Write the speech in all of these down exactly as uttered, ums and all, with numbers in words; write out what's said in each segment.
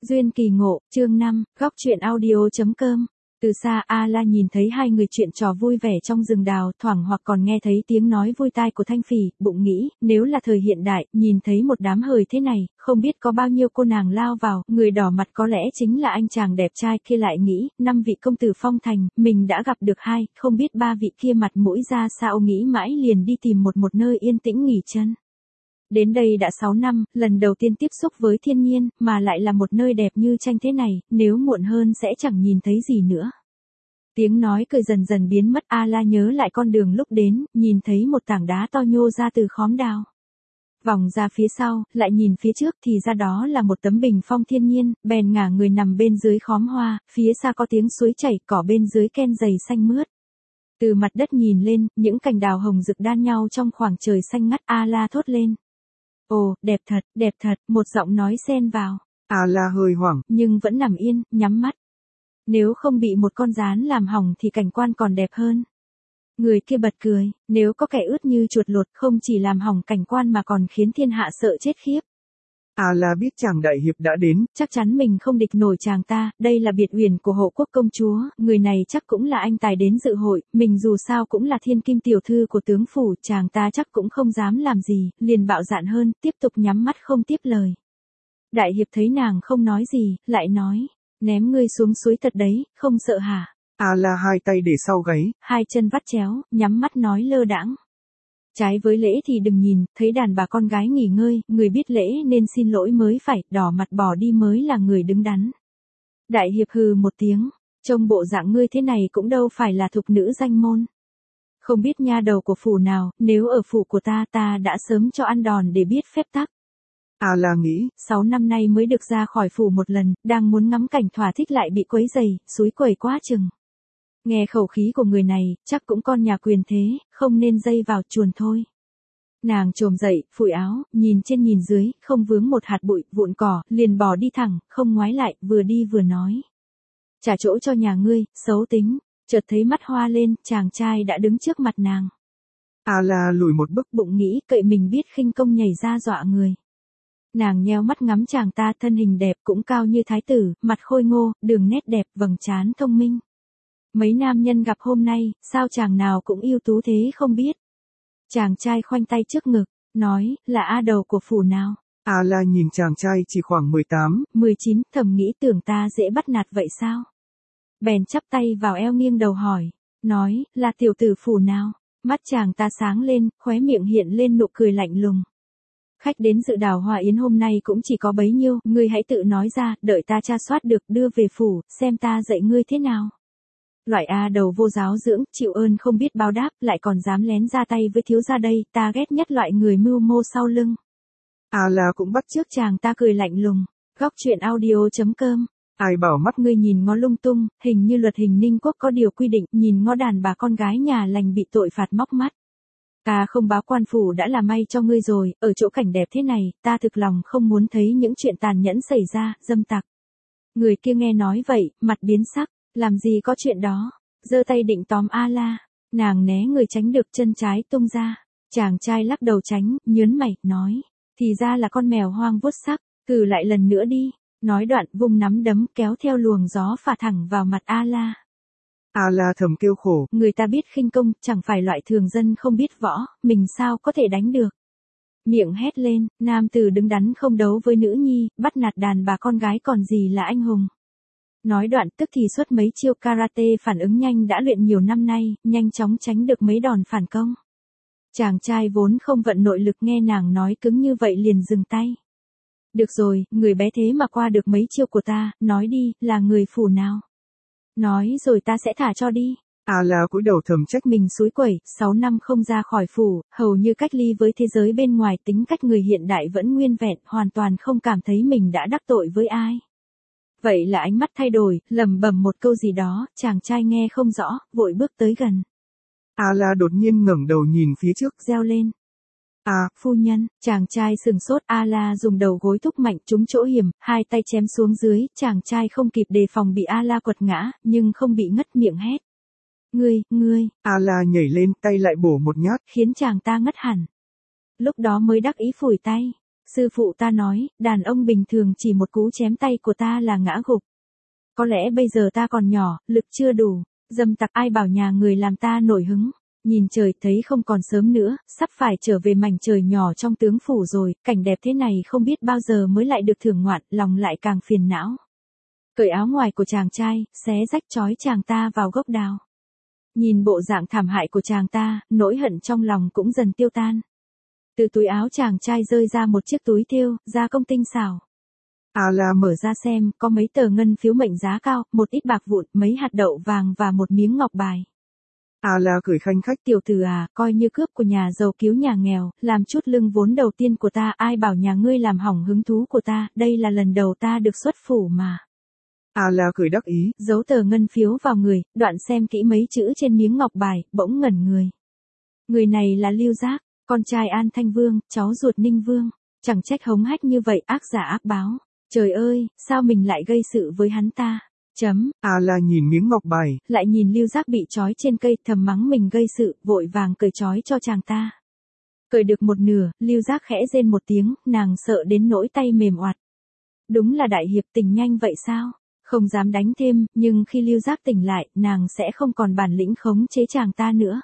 Duyên kỳ ngộ, chương năm, góc truyện audio.com. Từ xa A-la nhìn thấy hai người chuyện trò vui vẻ trong rừng đào, thoảng hoặc còn nghe thấy tiếng nói vui tai của Thanh Phỉ, bụng nghĩ, nếu là thời hiện đại, nhìn thấy một đám hời thế này, không biết có bao nhiêu cô nàng lao vào, người đỏ mặt có lẽ chính là anh chàng đẹp trai kia. Lại nghĩ, năm vị công tử phong thành, mình đã gặp được hai, không biết ba vị kia mặt mũi ra sao. Nghĩ mãi liền đi tìm một một nơi yên tĩnh nghỉ chân. Đến đây đã sáu năm, lần đầu tiên tiếp xúc với thiên nhiên, mà lại là một nơi đẹp như tranh thế này, nếu muộn hơn sẽ chẳng nhìn thấy gì nữa. Tiếng nói cười dần dần biến mất. A-la nhớ lại con đường lúc đến, nhìn thấy một tảng đá to nhô ra từ khóm đào. Vòng ra phía sau, lại nhìn phía trước thì ra đó là một tấm bình phong thiên nhiên, bèn ngả người nằm bên dưới khóm hoa, phía xa có tiếng suối chảy, cỏ bên dưới ken dày xanh mướt. Từ mặt đất nhìn lên, những cành đào hồng rực đan nhau trong khoảng trời xanh ngắt. A-la thốt lên. Ồ, đẹp thật, đẹp thật, một giọng nói xen vào. A-la hơi hoảng, nhưng vẫn nằm yên, nhắm mắt. Nếu không bị một con gián làm hỏng thì cảnh quan còn đẹp hơn. Người kia bật cười, nếu có kẻ ướt như chuột lột không chỉ làm hỏng cảnh quan mà còn khiến thiên hạ sợ chết khiếp. A-la biết chàng đại hiệp đã đến, chắc chắn mình không địch nổi chàng ta, đây là biệt uyển của hộ quốc công chúa, người này chắc cũng là anh tài đến dự hội, mình dù sao cũng là thiên kim tiểu thư của tướng phủ, chàng ta chắc cũng không dám làm gì, liền bạo dạn hơn, tiếp tục nhắm mắt không tiếp lời. Đại hiệp thấy nàng không nói gì, lại nói, ném ngươi xuống suối thật đấy, không sợ hả? A-la hai tay để sau gáy, hai chân vắt chéo, nhắm mắt nói lơ đãng. Trái với lễ thì đừng nhìn, thấy đàn bà con gái nghỉ ngơi, người biết lễ nên xin lỗi mới phải, đỏ mặt bỏ đi mới là người đứng đắn. Đại hiệp hừ một tiếng, trông bộ dạng ngươi thế này cũng đâu phải là thục nữ danh môn. Không biết nha đầu của phủ nào, nếu ở phủ của ta ta đã sớm cho ăn đòn để biết phép tắc. A-la nghĩ, sáu năm nay mới được ra khỏi phủ một lần, đang muốn ngắm cảnh thỏa thích lại bị quấy rầy, xúi quẩy quá chừng. Nghe khẩu khí của người này, chắc cũng con nhà quyền thế, không nên dây vào chuồn thôi. Nàng chồm dậy, phủi áo, nhìn trên nhìn dưới, không vướng một hạt bụi, vụn cỏ, liền bỏ đi thẳng, không ngoái lại, vừa đi vừa nói. Trả chỗ cho nhà ngươi, xấu tính, chợt thấy mắt hoa lên, chàng trai đã đứng trước mặt nàng. A-la lùi một bước, bụng nghĩ cậy mình biết khinh công nhảy ra dọa người. Nàng nheo mắt ngắm chàng ta, thân hình đẹp cũng cao như thái tử, mặt khôi ngô, đường nét đẹp, vầng trán thông minh. Mấy nam nhân gặp hôm nay, sao chàng nào cũng ưu tú thế không biết. Chàng trai khoanh tay trước ngực, nói, là A đầu của phủ nào. A-la nhìn chàng trai chỉ khoảng mười tám, mười chín, thầm nghĩ tưởng ta dễ bắt nạt vậy sao. Bèn chắp tay vào eo nghiêng đầu hỏi, nói, là tiểu tử phủ nào. Mắt chàng ta sáng lên, khóe miệng hiện lên nụ cười lạnh lùng. Khách đến dự đào hoa yến hôm nay cũng chỉ có bấy nhiêu, ngươi hãy tự nói ra, đợi ta tra soát được đưa về phủ, xem ta dạy ngươi thế nào. Loại A đầu vô giáo dưỡng, chịu ơn không biết báo đáp, lại còn dám lén ra tay với thiếu gia đây, ta ghét nhất loại người mưu mô sau lưng. A-la cũng bắt Trước chàng ta cười lạnh lùng, góc truyện audio.com. Ai bảo mắt ngươi nhìn ngó lung tung, hình như luật hình Ninh Quốc có điều quy định, nhìn ngó đàn bà con gái nhà lành bị tội phạt móc mắt. Ta không báo quan phủ đã là may cho ngươi rồi, ở chỗ cảnh đẹp thế này, ta thực lòng không muốn thấy những chuyện tàn nhẫn xảy ra, dâm tặc. Người kia nghe nói vậy, mặt biến sắc, làm gì có chuyện đó, giơ tay định tóm A-la, nàng né người tránh được, chân trái tung ra, chàng trai lắc đầu tránh, nhớn mày, nói, thì ra là con mèo hoang vuốt sắc, cử lại lần nữa đi, nói đoạn vung nắm đấm kéo theo luồng gió phả thẳng vào mặt A-la. A-la thầm kêu khổ, người ta biết khinh công, chẳng phải loại thường dân không biết võ, mình sao có thể đánh được. Miệng hét lên, nam tử đứng đắn không đấu với nữ nhi, bắt nạt đàn bà con gái còn gì là anh hùng. Nói đoạn tức thì xuất mấy chiêu karate phản ứng nhanh đã luyện nhiều năm nay, nhanh chóng tránh được mấy đòn phản công. Chàng trai vốn không vận nội lực nghe nàng nói cứng như vậy liền dừng tay. Được rồi, người bé thế mà qua được mấy chiêu của ta, nói đi, là người phủ nào. Nói rồi ta sẽ thả cho đi. A-la cúi đầu thầm trách mình xúi quẩy, sáu năm không ra khỏi phủ, hầu như cách ly với thế giới bên ngoài, tính cách người hiện đại vẫn nguyên vẹn, hoàn toàn không cảm thấy mình đã đắc tội với ai. Vậy là ánh mắt thay đổi, lẩm bẩm một câu gì đó, chàng trai nghe không rõ, vội bước tới gần. A-la đột nhiên ngẩng đầu nhìn phía trước, reo lên. À, phu nhân, chàng trai sừng sốt, A-la dùng đầu gối thúc mạnh trúng chỗ hiểm, hai tay chém xuống dưới, chàng trai không kịp đề phòng bị A-la quật ngã, nhưng không bị ngất, miệng hét. Ngươi, ngươi, A-la nhảy lên, tay lại bổ một nhát, khiến chàng ta ngất hẳn. Lúc đó mới đắc ý phủi tay. Sư phụ ta nói, đàn ông bình thường chỉ một cú chém tay của ta là ngã gục. Có lẽ bây giờ ta còn nhỏ, lực chưa đủ, dâm tặc ai bảo nhà người làm ta nổi hứng. Nhìn trời thấy không còn sớm nữa, sắp phải trở về mảnh trời nhỏ trong tướng phủ rồi, cảnh đẹp thế này không biết bao giờ mới lại được thưởng ngoạn, lòng lại càng phiền não. Cởi áo ngoài của chàng trai, xé rách trói chàng ta vào gốc đào. Nhìn bộ dạng thảm hại của chàng ta, nỗi hận trong lòng cũng dần tiêu tan. Từ túi áo chàng trai rơi ra một chiếc túi thêu, gia công tinh xảo. A-la mở ra xem, có mấy tờ ngân phiếu mệnh giá cao, một ít bạc vụn, mấy hạt đậu vàng và một miếng ngọc bài. A-la cười khanh khách. Tiểu tử à, coi như cướp của nhà giàu cứu nhà nghèo, làm chút lưng vốn đầu tiên của ta, ai bảo nhà ngươi làm hỏng hứng thú của ta, đây là lần đầu ta được xuất phủ mà. A-la cười đắc ý, giấu tờ ngân phiếu vào người, đoạn xem kỹ mấy chữ trên miếng ngọc bài, bỗng ngẩn người. Người này là Lưu Giác, con trai An Thanh Vương, cháu ruột Ninh Vương, chẳng trách hống hách như vậy, ác giả ác báo. Trời ơi, sao mình lại gây sự với hắn ta? Chấm. A-la nhìn miếng ngọc bài, lại nhìn Lưu Giác bị trói trên cây, thầm mắng mình gây sự, vội vàng cởi trói cho chàng ta. Cởi được một nửa, Lưu Giác khẽ rên một tiếng, nàng sợ đến nỗi tay mềm oặt. Đúng là đại hiệp tình nhanh vậy sao? Không dám đánh thêm, nhưng khi Lưu Giác tỉnh lại, nàng sẽ không còn bản lĩnh khống chế chàng ta nữa.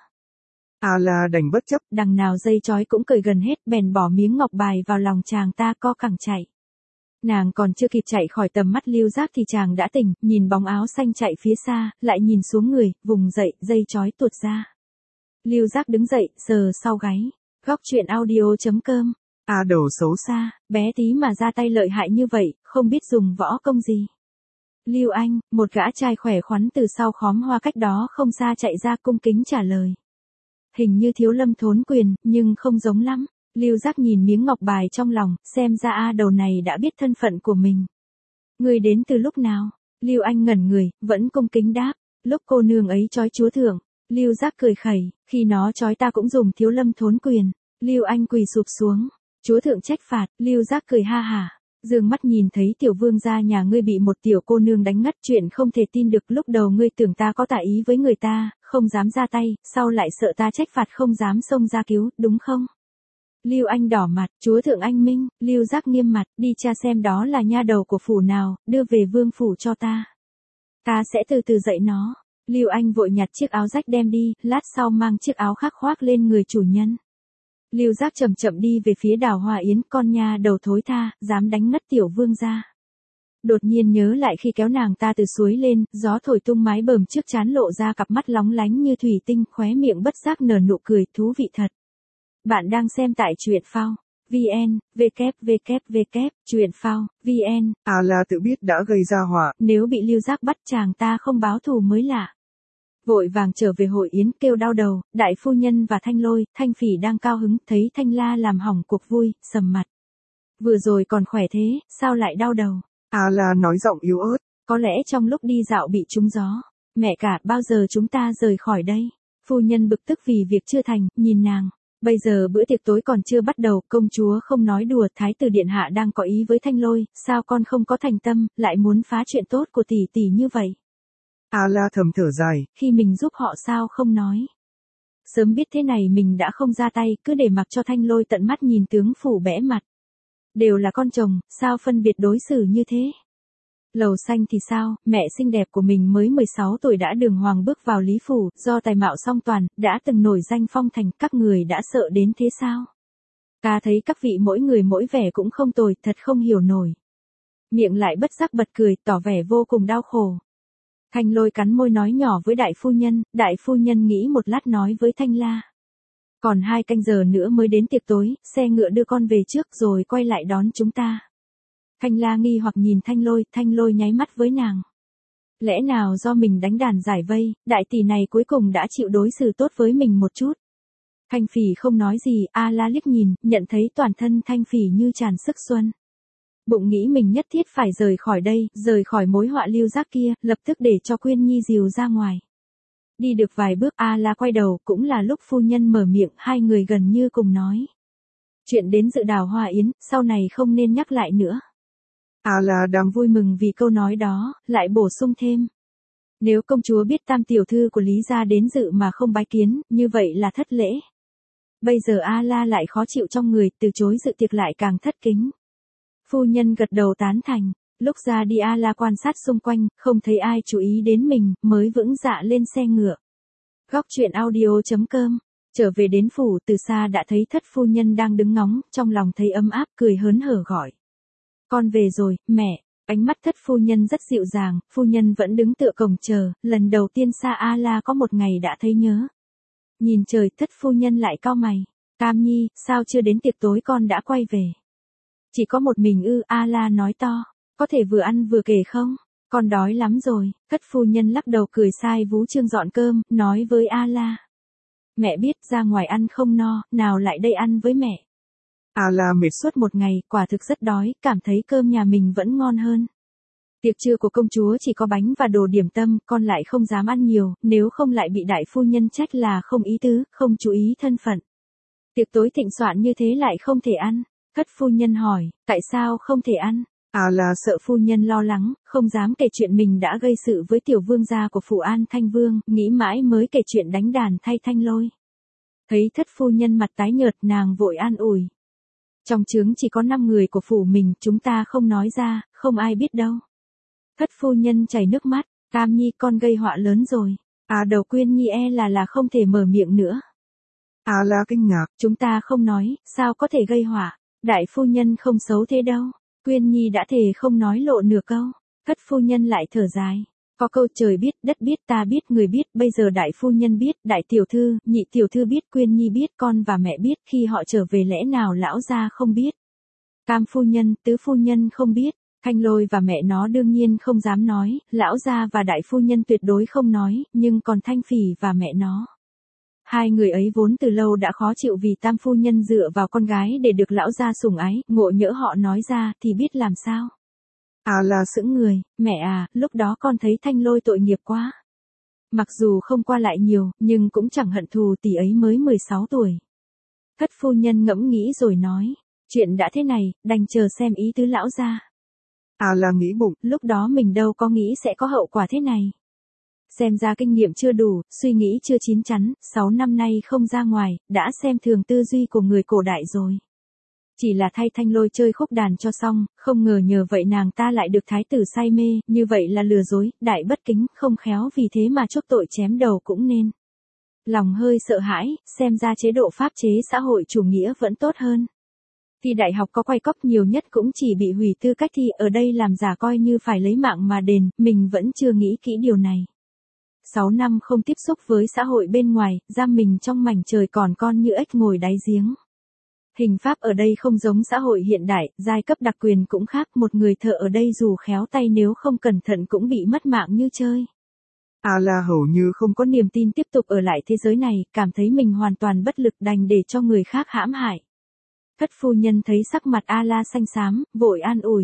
A-la đành bất chấp, đằng nào dây trói cũng cởi gần hết, bèn bỏ miếng ngọc bài vào lòng chàng ta, co cẳng chạy. Nàng còn chưa kịp chạy khỏi tầm mắt Lưu Giác thì chàng đã tỉnh, nhìn bóng áo xanh chạy phía xa, lại nhìn xuống người, vùng dậy, dây trói tuột ra. Lưu Giác đứng dậy, sờ sau gáy. Góc truyện audio chấm com. A đầu xấu xa, bé tí mà ra tay lợi hại như vậy, không biết dùng võ công gì. Lưu Anh, một gã trai khỏe khoắn từ sau khóm hoa cách đó không xa chạy ra cung kính trả lời. Hình như Thiếu Lâm Thốn Quyền, nhưng không giống lắm. Lưu Giác nhìn miếng ngọc bài trong lòng, xem ra A đầu này đã biết thân phận của mình. Người đến từ lúc nào? Lưu Anh ngẩn người, vẫn cung kính đáp. Lúc cô nương ấy trói chúa thượng. Lưu Giác cười khẩy, khi nó trói ta cũng dùng Thiếu Lâm Thốn Quyền. Lưu Anh quỳ sụp xuống. Chúa thượng trách phạt, Lưu Giác cười ha hả. Dương mắt nhìn thấy tiểu vương gia nhà ngươi bị một tiểu cô nương đánh ngất, chuyện không thể tin được. Lúc đầu ngươi tưởng ta có tà ý với người ta, không dám ra tay, sau lại sợ ta trách phạt không dám xông ra cứu, đúng không? Lưu Anh đỏ mặt, chúa thượng anh minh. Lưu Giác nghiêm mặt, đi tra xem đó là nha đầu của phủ nào, đưa về vương phủ cho ta. Ta sẽ từ từ dạy nó. Lưu Anh vội nhặt chiếc áo rách đem đi, lát sau mang chiếc áo khác khoác lên người chủ nhân. Lưu Giác chậm chậm đi về phía Đào Hoa Yến, con nha đầu thối tha, dám đánh ngất tiểu vương gia. Đột nhiên nhớ lại khi kéo nàng ta từ suối lên, gió thổi tung mái bờm trước trán lộ ra cặp mắt lóng lánh như thủy tinh, khóe miệng bất giác nở nụ cười, thú vị thật. Bạn đang xem tại truyện phao. vn, www, truyện phao, vn. A-la tự biết đã gây ra họa. Nếu bị Lưu Giác bắt chàng ta không báo thù mới lạ. Vội vàng trở về hội yến kêu đau đầu, đại phu nhân và Thanh Lôi, Thanh Phỉ đang cao hứng, thấy Thanh La làm hỏng cuộc vui, sầm mặt. Vừa rồi còn khỏe thế, sao lại đau đầu? A-la nói giọng yếu ớt. Có lẽ trong lúc đi dạo bị trúng gió. Mẹ cả, bao giờ chúng ta rời khỏi đây? Phu nhân bực tức vì việc chưa thành, nhìn nàng. Bây giờ bữa tiệc tối còn chưa bắt đầu, công chúa không nói đùa, thái tử điện hạ đang có ý với Thanh Lôi, sao con không có thành tâm, lại muốn phá chuyện tốt của tỷ tỷ như vậy? A-la thầm thở dài, khi mình giúp họ sao không nói. Sớm biết thế này mình đã không ra tay, cứ để mặc cho Thanh Lôi tận mắt nhìn tướng phủ bẽ mặt. Đều là con chồng, sao phân biệt đối xử như thế? Lầu Xanh thì sao, mẹ xinh đẹp của mình mới mười sáu tuổi đã đường hoàng bước vào Lý Phủ, do tài mạo song toàn, đã từng nổi danh phong thành, các người đã sợ đến thế sao? Ta thấy các vị mỗi người mỗi vẻ cũng không tồi, thật không hiểu nổi. Miệng lại bất giác bật cười, tỏ vẻ vô cùng đau khổ. Thanh Lôi cắn môi nói nhỏ với đại phu nhân, đại phu nhân nghĩ một lát nói với Thanh La. Còn hai canh giờ nữa mới đến tiệc tối, xe ngựa đưa con về trước rồi quay lại đón chúng ta. Thanh La nghi hoặc nhìn Thanh Lôi, Thanh Lôi nháy mắt với nàng. Lẽ nào do mình đánh đàn giải vây, đại tỷ này cuối cùng đã chịu đối xử tốt với mình một chút. Thanh Phỉ không nói gì, A La liếc nhìn, nhận thấy toàn thân Thanh Phỉ như tràn sức xuân. Bụng nghĩ mình nhất thiết phải rời khỏi đây, rời khỏi mối họa Lưu Giác kia, lập tức để cho Quyên Nhi dìu ra ngoài. Đi được vài bước A La quay đầu, cũng là lúc phu nhân mở miệng, hai người gần như cùng nói. Chuyện đến dự Đào Hoa Yến, sau này không nên nhắc lại nữa. A-la đang vui mừng vì câu nói đó, lại bổ sung thêm. Nếu công chúa biết tam tiểu thư của Lý gia đến dự mà không bái kiến, như vậy là thất lễ. Bây giờ A-la lại khó chịu trong người, từ chối dự tiệc lại càng thất kính. Phu nhân gật đầu tán thành, lúc ra đi A-la quan sát xung quanh, không thấy ai chú ý đến mình, mới vững dạ lên xe ngựa. Góc truyện audio.com. Trở về đến phủ, từ xa đã thấy thất phu nhân đang đứng ngóng, trong lòng thấy ấm áp, cười hớn hở gọi. Con về rồi, mẹ. Ánh mắt thất phu nhân rất dịu dàng, phu nhân vẫn đứng tựa cổng chờ, lần đầu tiên xa A-la có một ngày đã thấy nhớ. Nhìn trời, thất phu nhân lại cau mày. Cam Nhi, sao chưa đến tiệc tối con đã quay về? Chỉ có một mình ư? A-la nói to. Có thể vừa ăn vừa kể không? Con đói lắm rồi. Thất phu nhân lắc đầu cười sai vú trương dọn cơm, nói với A-la. Mẹ biết ra ngoài ăn không no, nào lại đây ăn với mẹ. A-la mệt suốt một ngày, quả thực rất đói, cảm thấy cơm nhà mình vẫn ngon hơn. Tiệc trưa của công chúa chỉ có bánh và đồ điểm tâm, con lại không dám ăn nhiều, nếu không lại bị đại phu nhân trách là không ý tứ, không chú ý thân phận. Tiệc tối thịnh soạn như thế lại không thể ăn. Thất phu nhân hỏi, tại sao không thể ăn? A-la sợ phu nhân lo lắng, không dám kể chuyện mình đã gây sự với tiểu vương gia của phủ An Thanh Vương, nghĩ mãi mới kể chuyện đánh đàn thay Thanh Lôi. Thấy thất phu nhân mặt tái nhợt, nàng vội an ủi. Trong trướng chỉ có năm người của phủ mình, chúng ta không nói ra, không ai biết đâu. Thất phu nhân chảy nước mắt, Cam Nhi con gây họa lớn rồi. À đầu Quyên Nhi e là là không thể mở miệng nữa. A-la kinh ngạc, chúng ta không nói, sao có thể gây họa, đại phu nhân không xấu thế đâu. Quyên Nhi đã thề không nói lộ nửa câu. Thất phu nhân lại thở dài. Có câu trời biết, đất biết, ta biết, người biết, bây giờ đại phu nhân biết, đại tiểu thư, nhị tiểu thư biết, Quyên Nhi biết, con và mẹ biết, khi họ trở về lẽ nào lão gia không biết. Cam phu nhân, tứ phu nhân không biết, Thanh Lôi và mẹ nó đương nhiên không dám nói, lão gia và đại phu nhân tuyệt đối không nói, nhưng còn Thanh Phỉ và mẹ nó. Hai người ấy vốn từ lâu đã khó chịu vì tam phu nhân dựa vào con gái để được lão gia sủng ái, ngộ nhỡ họ nói ra thì biết làm sao. A-la sững người, mẹ à, lúc đó con thấy Thanh Lôi tội nghiệp quá. Mặc dù không qua lại nhiều, nhưng cũng chẳng hận thù, tỷ ấy mới mười sáu tuổi. Thất phu nhân ngẫm nghĩ rồi nói, chuyện đã thế này, đành chờ xem ý tứ lão gia. A-la nghĩ bụng, lúc đó mình đâu có nghĩ sẽ có hậu quả thế này. Xem ra kinh nghiệm chưa đủ, suy nghĩ chưa chín chắn, sáu năm nay không ra ngoài, đã xem thường tư duy của người cổ đại rồi. Chỉ là thay Thanh Lôi chơi khúc đàn cho xong, không ngờ nhờ vậy nàng ta lại được thái tử say mê, như vậy là lừa dối, đại bất kính, không khéo vì thế mà chuốc tội chém đầu cũng nên. Lòng hơi sợ hãi, xem ra chế độ pháp chế xã hội chủ nghĩa vẫn tốt hơn. Thi đại học có quay cóp nhiều nhất cũng chỉ bị hủy tư cách thi, ở đây làm giả coi như phải lấy mạng mà đền, mình vẫn chưa nghĩ kỹ điều này. Sáu năm không tiếp xúc với xã hội bên ngoài, giam mình trong mảnh trời còn con như ếch ngồi đáy giếng. Hình pháp ở đây không giống xã hội hiện đại, giai cấp đặc quyền cũng khác, một người thợ ở đây dù khéo tay nếu không cẩn thận cũng bị mất mạng như chơi. A-la hầu như không có niềm tin tiếp tục ở lại thế giới này, cảm thấy mình hoàn toàn bất lực đành để cho người khác hãm hại. Thất phu nhân thấy sắc mặt A-la xanh xám, vội an ủi.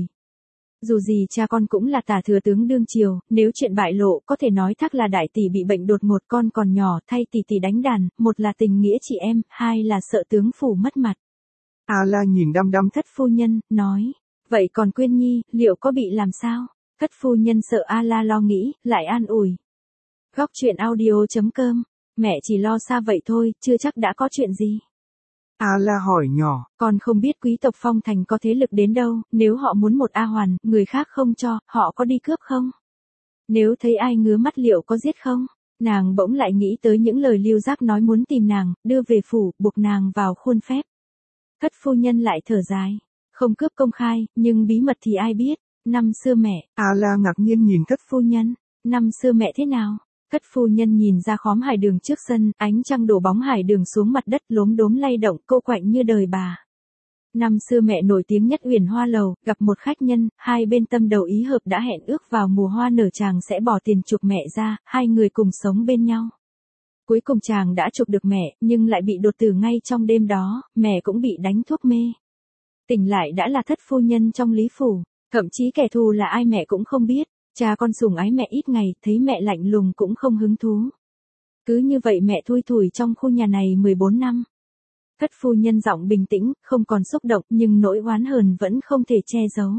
Dù gì cha con cũng là tả thừa tướng đương triều, nếu chuyện bại lộ có thể nói thác là đại tỷ bị bệnh đột ngột, con còn nhỏ thay tỷ tỷ đánh đàn, một là tình nghĩa chị em, hai là sợ tướng phủ mất mặt. A-la nhìn đăm đăm thất phu nhân, nói, vậy còn Quyên Nhi, liệu có bị làm sao? Thất phu nhân sợ A-la lo nghĩ, lại an ủi. Góc truyện audio.com, mẹ chỉ lo xa vậy thôi, chưa chắc đã có chuyện gì. A-la hỏi nhỏ, con không biết quý tộc Phong Thành có thế lực đến đâu, nếu họ muốn một A Hoàn, người khác không cho, họ có đi cướp không? Nếu thấy ai ngứa mắt liệu có giết không? Nàng bỗng lại nghĩ tới những lời Lưu Giác nói muốn tìm nàng, đưa về phủ, buộc nàng vào khuôn phép. Thất phu nhân lại thở dài, không cướp công khai, nhưng bí mật thì ai biết, năm xưa mẹ. A-la ngạc nhiên nhìn thất phu nhân, năm xưa mẹ thế nào? Thất phu nhân nhìn ra khóm hải đường trước sân, ánh trăng đổ bóng hải đường xuống mặt đất lốm đốm lay động, cô quạnh như đời bà. Năm xưa mẹ nổi tiếng nhất Uyển Hoa Lầu, gặp một khách nhân, hai bên tâm đầu ý hợp đã hẹn ước vào mùa hoa nở chàng sẽ bỏ tiền chuộc mẹ ra, hai người cùng sống bên nhau. Cuối cùng chàng đã chuộc được mẹ, nhưng lại bị đột tử ngay trong đêm đó, mẹ cũng bị đánh thuốc mê. Tỉnh lại đã là thất phu nhân trong lý phủ, thậm chí kẻ thù là ai mẹ cũng không biết. Cha con sủng ái mẹ ít ngày, thấy mẹ lạnh lùng cũng không hứng thú. Cứ như vậy mẹ thui thủi trong khu nhà này mười bốn năm. Thất phu nhân giọng bình tĩnh, không còn xúc động, nhưng nỗi oán hờn vẫn không thể che giấu.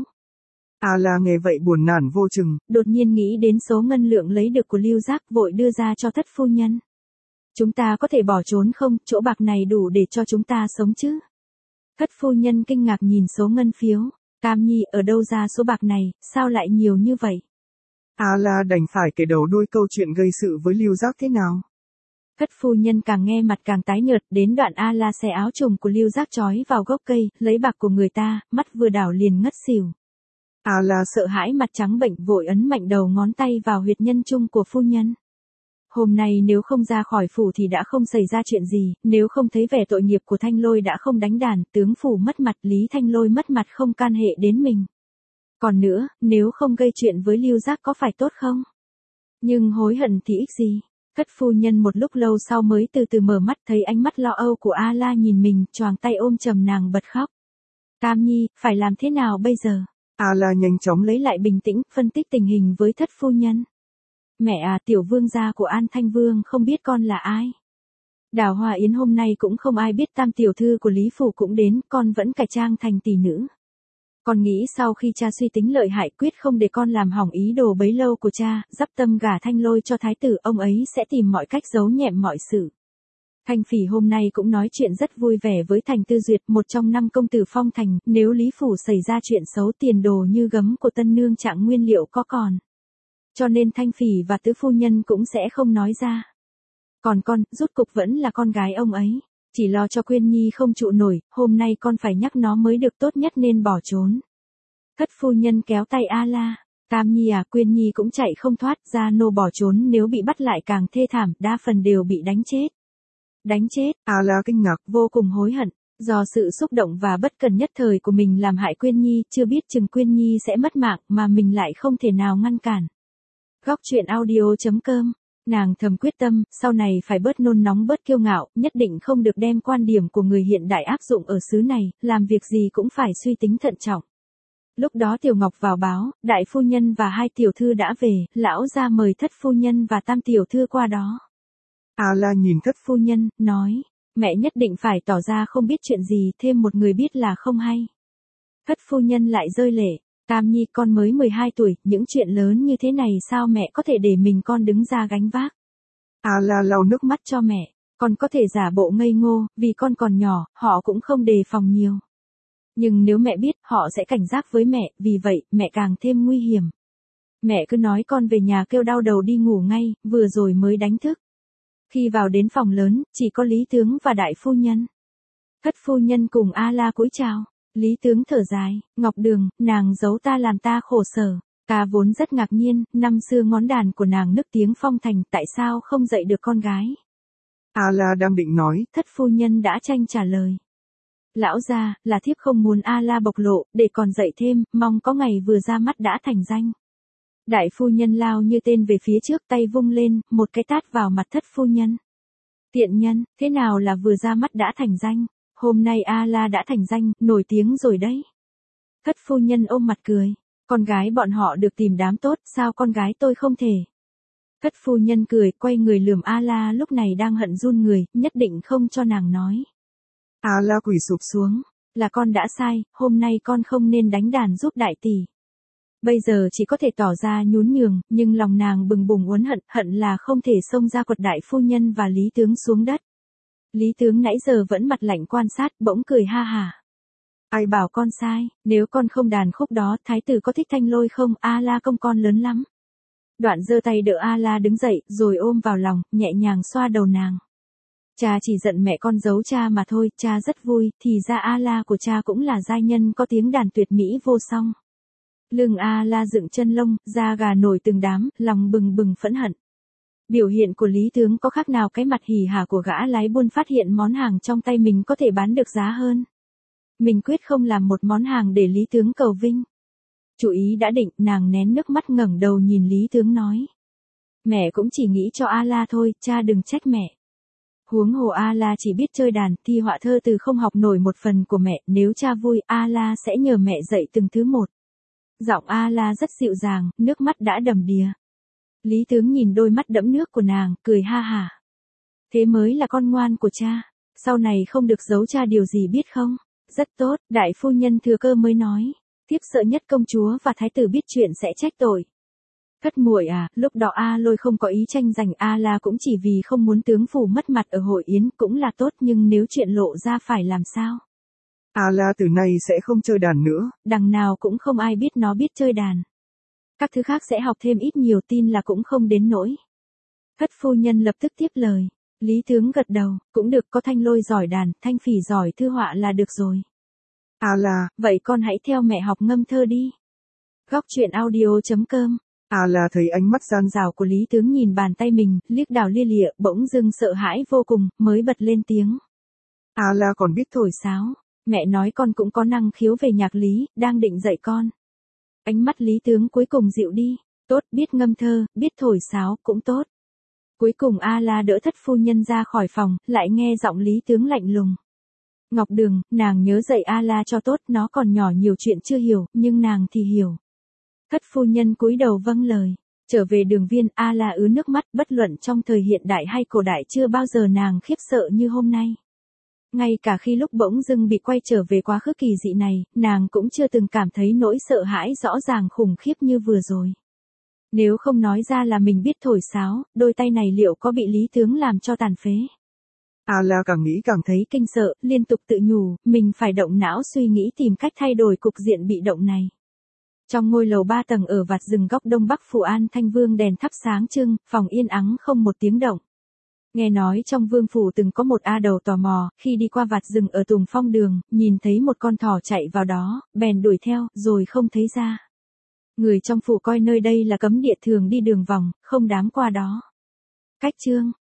A-la nghe vậy buồn nản vô chừng, đột nhiên nghĩ đến số ngân lượng lấy được của Lưu Giác, vội đưa ra cho thất phu nhân. Chúng ta có thể bỏ trốn không, chỗ bạc này đủ để cho chúng ta sống chứ? Thất phu nhân kinh ngạc nhìn số ngân phiếu. Cam Nhi, ở đâu ra số bạc này, sao lại nhiều như vậy? A-la đành phải kể đầu đuôi câu chuyện gây sự với Lưu Giác thế nào. Thất phu nhân càng nghe mặt càng tái nhợt, đến đoạn A-la xé áo trùng của Lưu Giác trói vào gốc cây, lấy bạc của người ta, mắt vừa đảo liền ngất xỉu. A-la Sợ hãi mặt trắng bệnh vội ấn mạnh đầu ngón tay vào huyệt nhân trung của phu nhân. Hôm nay nếu không ra khỏi phủ thì đã không xảy ra chuyện gì, nếu không thấy vẻ tội nghiệp của Thanh Lôi đã không đánh đàn, tướng phủ mất mặt, Lý Thanh Lôi mất mặt không can hệ đến mình. Còn nữa, nếu không gây chuyện với Lưu Giác có phải tốt không? Nhưng hối hận thì ích gì? Thất phu nhân một lúc lâu sau mới từ từ mở mắt, thấy ánh mắt lo âu của A-la nhìn mình, choàng tay ôm chầm nàng bật khóc. Cam Nhi, phải làm thế nào bây giờ? A-la nhanh chóng lấy lại bình tĩnh, phân tích tình hình với thất phu nhân. Mẹ à, tiểu vương gia của An Thanh Vương không biết con là ai. Đào Hoa Yến hôm nay cũng không ai biết, tam tiểu thư của Lý Phủ cũng đến, con vẫn cải trang thành tỷ nữ. Con nghĩ sau khi cha suy tính lợi hại quyết không để con làm hỏng ý đồ bấy lâu của cha, dắp tâm gả Thanh Lôi cho thái tử, ông ấy sẽ tìm mọi cách giấu nhẹm mọi sự. Thanh Phỉ hôm nay cũng nói chuyện rất vui vẻ với Thành Tư Duyệt, một trong năm công tử phong thành, nếu Lý Phủ xảy ra chuyện xấu tiền đồ như gấm của tân nương Trạng Nguyên liệu có còn. Cho nên Thanh Phỉ và tứ phu nhân cũng sẽ không nói ra. Còn con, rút cục vẫn là con gái ông ấy. Chỉ lo cho Quyên Nhi không trụ nổi, hôm nay con phải nhắc nó mới được, tốt nhất nên bỏ trốn. Thất phu nhân kéo tay A-la. Cam Nhi à, Quyên Nhi cũng chạy không thoát, Gia Nô bỏ trốn nếu bị bắt lại càng thê thảm, đa phần đều bị đánh chết. Đánh chết? A-la kinh ngạc, vô cùng hối hận. Do sự xúc động và bất cần nhất thời của mình làm hại Quyên Nhi, chưa biết chừng Quyên Nhi sẽ mất mạng mà mình lại không thể nào ngăn cản. Góc truyện audio chấm com. Nàng thầm quyết tâm, sau này phải bớt nôn nóng bớt kiêu ngạo, nhất định không được đem quan điểm của người hiện đại áp dụng ở xứ này, làm việc gì cũng phải suy tính thận trọng. Lúc đó Tiểu Ngọc vào báo, đại phu nhân và hai tiểu thư đã về, lão ra mời thất phu nhân và tam tiểu thư qua đó. A-la nhìn thất phu nhân, nói, mẹ nhất định phải tỏ ra không biết chuyện gì, thêm một người biết là không hay. Thất phu nhân lại rơi lệ. Cam Nhi, con mới mười hai tuổi, những chuyện lớn như thế này sao mẹ có thể để mình con đứng ra gánh vác. A-la lau nước mắt cho mẹ, con có thể giả bộ ngây ngô, vì con còn nhỏ, họ cũng không đề phòng nhiều. Nhưng nếu mẹ biết, họ sẽ cảnh giác với mẹ, vì vậy, mẹ càng thêm nguy hiểm. Mẹ cứ nói con về nhà kêu đau đầu đi ngủ ngay, vừa rồi mới đánh thức. Khi vào đến phòng lớn, chỉ có Lý Tướng và đại phu nhân. Thất phu nhân cùng A-la cúi chào. Lý Tướng thở dài, Ngọc Đường, nàng giấu ta làm ta khổ sở. Ta vốn rất ngạc nhiên, năm xưa ngón đàn của nàng nức tiếng phong thành, tại sao không dạy được con gái? A-la đang định nói, thất phu nhân đã tranh trả lời. Lão gia, là thiếp không muốn A-la bộc lộ, để còn dạy thêm, mong có ngày vừa ra mắt đã thành danh. Đại phu nhân lao như tên về phía trước, tay vung lên, một cái tát vào mặt thất phu nhân. Tiện nhân, thế nào là vừa ra mắt đã thành danh? Hôm nay A-la đã thành danh, nổi tiếng rồi đấy. Thất phu nhân ôm mặt cười. Con gái bọn họ được tìm đám tốt, sao con gái tôi không thể? Thất phu nhân cười, quay người lườm A-la lúc này đang hận run người, nhất định không cho nàng nói. A-la quỳ sụp xuống. Là con đã sai, hôm nay con không nên đánh đàn giúp đại tỷ. Bây giờ chỉ có thể tỏ ra nhún nhường, nhưng lòng nàng bừng bùng uốn hận, hận là không thể xông ra quật đại phu nhân và Lý Tướng xuống đất. Lý Tướng nãy giờ vẫn mặt lạnh quan sát, bỗng cười ha hả. Ai bảo con sai, nếu con không đàn khúc đó, thái tử có thích Thanh Lôi không? A-la công con lớn lắm. Đoạn giơ tay đỡ A-la đứng dậy, rồi ôm vào lòng, nhẹ nhàng xoa đầu nàng. Cha chỉ giận mẹ con giấu cha mà thôi, cha rất vui, thì ra A-la của cha cũng là giai nhân có tiếng đàn tuyệt mỹ vô song. Lưng A-la dựng chân lông, da gà nổi từng đám, lòng bừng bừng phẫn hận. Biểu hiện của Lý Tướng có khác nào cái mặt hỉ hả của gã lái buôn phát hiện món hàng trong tay mình có thể bán được giá hơn. Mình quyết không làm một món hàng để Lý Tướng cầu vinh. Chủ ý đã định, nàng nén nước mắt ngẩng đầu nhìn Lý Tướng nói. Mẹ cũng chỉ nghĩ cho A-la thôi, cha đừng trách mẹ. Huống hồ A-la chỉ biết chơi đàn, thi họa thơ từ không học nổi một phần của mẹ, nếu cha vui, A-la sẽ nhờ mẹ dạy từng thứ một. Giọng A-la rất dịu dàng, nước mắt đã đầm đìa. Lý Tướng nhìn đôi mắt đẫm nước của nàng, cười ha hả. Thế mới là con ngoan của cha, sau này không được giấu cha điều gì biết không? Rất tốt, đại phu nhân thừa cơ mới nói. Thiếp sợ nhất công chúa và thái tử biết chuyện sẽ trách tội. Thất muội à, lúc đó A Lôi không có ý tranh giành A La cũng chỉ vì không muốn tướng phủ mất mặt ở hội yến cũng là tốt, nhưng nếu chuyện lộ ra phải làm sao? A La từ nay sẽ không chơi đàn nữa. Đằng nào cũng không ai biết nó biết chơi đàn. Các thứ khác sẽ học thêm ít nhiều, tin là cũng không đến nỗi. Thất phu nhân lập tức tiếp lời. Lý tướng gật đầu, cũng được, có Thanh Lôi giỏi đàn, Thanh Phỉ giỏi thư họa là được rồi. A La, vậy con hãy theo mẹ học ngâm thơ đi. Góc truyện audio chấm com. A La thấy ánh mắt gian Rào của Lý tướng nhìn bàn tay mình, liếc đảo lia lịa, bỗng dưng sợ hãi vô cùng, mới bật lên tiếng. A La còn biết thổi sáo, mẹ nói con cũng có năng khiếu về nhạc lý, đang định dạy con. Ánh mắt Lý tướng cuối cùng dịu đi, tốt, biết ngâm thơ, biết thổi sáo, cũng tốt. Cuối cùng A La đỡ thất phu nhân ra khỏi phòng, lại nghe giọng Lý tướng lạnh lùng. Ngọc Đường, nàng nhớ dạy A La cho tốt, nó còn nhỏ nhiều chuyện chưa hiểu, nhưng nàng thì hiểu. Thất phu nhân cúi đầu vâng lời. Trở về Đường Viên, A La ứa nước mắt, bất luận trong thời hiện đại hay cổ đại chưa bao giờ nàng khiếp sợ như hôm nay. Ngay cả khi lúc bỗng dưng bị quay trở về quá khứ kỳ dị này, nàng cũng chưa từng cảm thấy nỗi sợ hãi rõ ràng khủng khiếp như vừa rồi. Nếu không nói ra là mình biết thổi sáo, đôi tay này liệu có bị Lý tướng làm cho tàn phế? A La càng nghĩ càng thấy kinh sợ, liên tục tự nhủ, mình phải động não suy nghĩ tìm cách thay đổi cục diện bị động này. Trong ngôi lầu ba tầng ở vạt rừng góc đông bắc Phủ An Thanh Vương đèn thắp sáng trưng, phòng yên ắng không một tiếng động. Nghe nói trong vương phủ từng có một A Đầu tò mò, khi đi qua vạt rừng ở Tùng Phong đường, nhìn thấy một con thỏ chạy vào đó, bèn đuổi theo, rồi không thấy ra. Người trong phủ coi nơi đây là cấm địa, thường đi đường vòng, không dám qua đó. Cách chương